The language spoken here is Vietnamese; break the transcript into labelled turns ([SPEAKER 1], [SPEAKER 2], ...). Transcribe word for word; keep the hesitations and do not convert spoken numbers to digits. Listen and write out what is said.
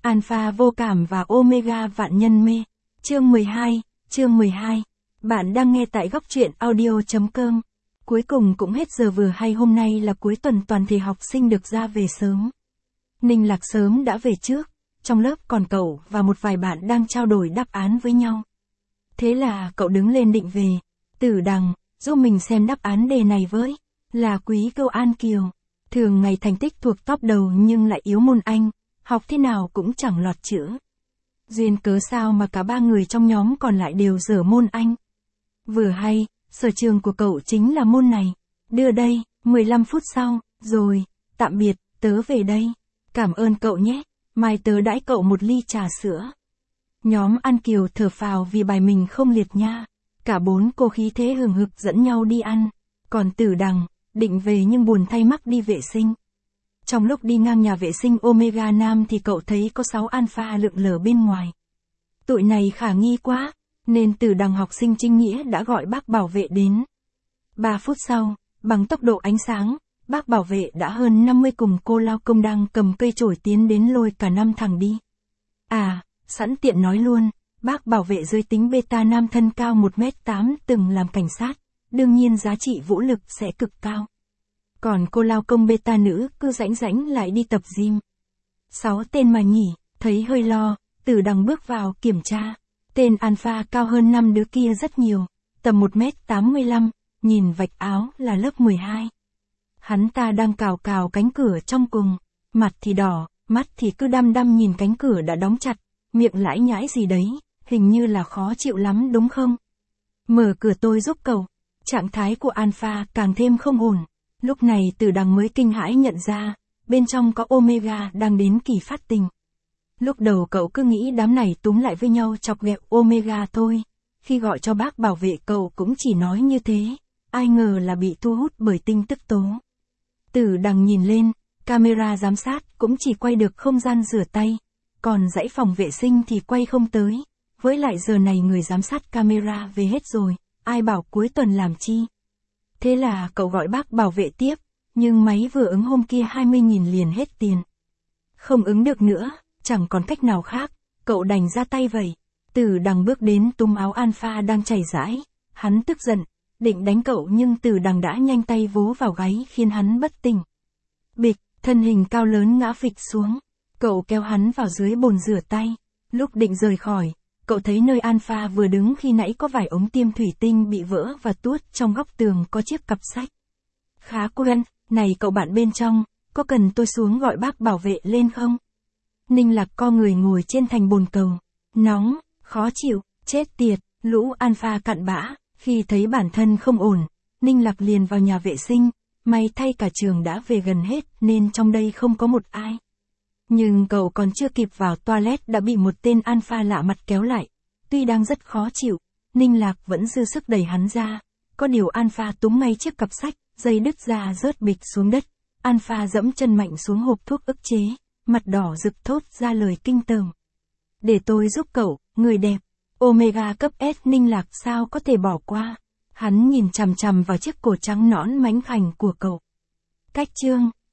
[SPEAKER 1] Alpha vô cảm và Omega vạn nhân mê. Chương mười hai, chương mười hai. Bạn đang nghe tại góc truyện audio chấm com. Cuối cùng cũng hết giờ vừa hay, hôm nay là cuối tuần, toàn thể học sinh được ra về sớm. Ninh Lạc sớm đã về trước, trong lớp còn cậu và một vài bạn đang trao đổi đáp án với nhau. Thế là cậu đứng lên định về. Tử Đằng, giúp mình xem đáp án đề này với. Là Quý Câu An Kiều. Thường ngày thành tích thuộc top đầu nhưng lại yếu môn Anh, học thế nào cũng chẳng lọt chữ. Duyên cớ sao mà cả ba người trong nhóm còn lại đều dở môn Anh. Vừa hay, sở trường của cậu chính là môn này. Đưa đây, mười lăm phút sau, rồi, tạm biệt, tớ về đây. Cảm ơn cậu nhé, mai tớ đãi cậu một ly trà sữa. Nhóm An Kiều thở phào vì bài mình không liệt nha. Cả bốn cô khí thế hừng hực dẫn nhau đi ăn. Còn Tử Đằng, định về nhưng buồn thay mắc đi vệ sinh. Trong lúc đi ngang nhà vệ sinh Omega Nam thì cậu thấy có sáu Alpha lượn lờ bên ngoài. Tụi này khả nghi quá, nên Tử Đằng học sinh chính nghĩa đã gọi bác bảo vệ đến. Ba phút sau, bằng tốc độ ánh sáng, bác bảo vệ đã hơn năm mươi cùng cô lao công đang cầm cây chổi tiến đến lôi cả năm thằng đi. À, sẵn tiện nói luôn, bác bảo vệ giới tính beta nam thân cao một mét tám từng làm cảnh sát, đương nhiên giá trị vũ lực sẽ cực cao. Còn cô lao công beta nữ cứ rãnh rãnh lại đi tập gym. Sáu tên mà nhỉ, thấy hơi lo, Tử Đằng bước vào kiểm tra. Tên Alpha cao hơn năm đứa kia rất nhiều, tầm một mét tám mươi lăm, nhìn vạch áo là lớp mười hai. Hắn ta đang cào cào cánh cửa trong cùng, mặt thì đỏ, mắt thì cứ đăm đăm nhìn cánh cửa đã đóng chặt, miệng lãi nhãi gì đấy, hình như là khó chịu lắm đúng không? Mở cửa tôi giúp cậu. Trạng thái của Alpha càng thêm không ổn. Lúc này Tử Đằng mới kinh hãi nhận ra, bên trong có Omega đang đến kỳ phát tình. Lúc đầu cậu cứ nghĩ đám này túm lại với nhau chọc ghẹo Omega thôi. Khi gọi cho bác bảo vệ cậu cũng chỉ nói như thế, ai ngờ là bị thu hút bởi tin tức tố. Tử Đằng nhìn lên, camera giám sát cũng chỉ quay được không gian rửa tay, còn dãy phòng vệ sinh thì quay không tới. Với lại giờ này người giám sát camera về hết rồi, ai bảo cuối tuần làm chi. Thế là cậu gọi bác bảo vệ tiếp, nhưng máy vừa ứng hôm kia hai mươi nghìn liền hết tiền. Không ứng được nữa, chẳng còn cách nào khác, cậu đành ra tay vậy. Tử Đằng bước đến túm áo Alpha đang chảy rãi, hắn tức giận, định đánh cậu nhưng Tử Đằng đã nhanh tay vố vào gáy khiến hắn bất tỉnh. Bịch, thân hình cao lớn ngã phịch xuống, cậu kéo hắn vào dưới bồn rửa tay. Lúc định rời khỏi, cậu thấy nơi Alpha vừa đứng khi nãy có vài ống tiêm thủy tinh bị vỡ và tuốt, trong góc tường có chiếc cặp sách. Khá quen, này cậu bạn bên trong, có cần tôi xuống gọi bác bảo vệ lên không? Ninh Lạc co người ngồi trên thành bồn cầu. Nóng, khó chịu, chết tiệt, lũ Alpha cặn bã. Khi thấy bản thân không ổn, Ninh Lạc liền vào nhà vệ sinh, may thay cả trường đã về gần hết nên trong đây không có một ai. Nhưng cậu còn chưa kịp vào toilet đã bị một tên Alpha lạ mặt kéo lại. Tuy đang rất khó chịu, Ninh Lạc vẫn dư sức đẩy hắn ra. Có điều Alpha túm ngay chiếc cặp sách, dây đứt ra rớt bịch xuống đất. Alpha dẫm chân mạnh xuống hộp thuốc ức chế, mặt đỏ rực thốt ra lời kinh tởm. Để tôi giúp cậu, người đẹp. Omega cấp S. Ninh Lạc sao có thể bỏ qua. Hắn nhìn chằm chằm vào chiếc cổ trắng nõn mánh khảnh của cậu. Cách chương,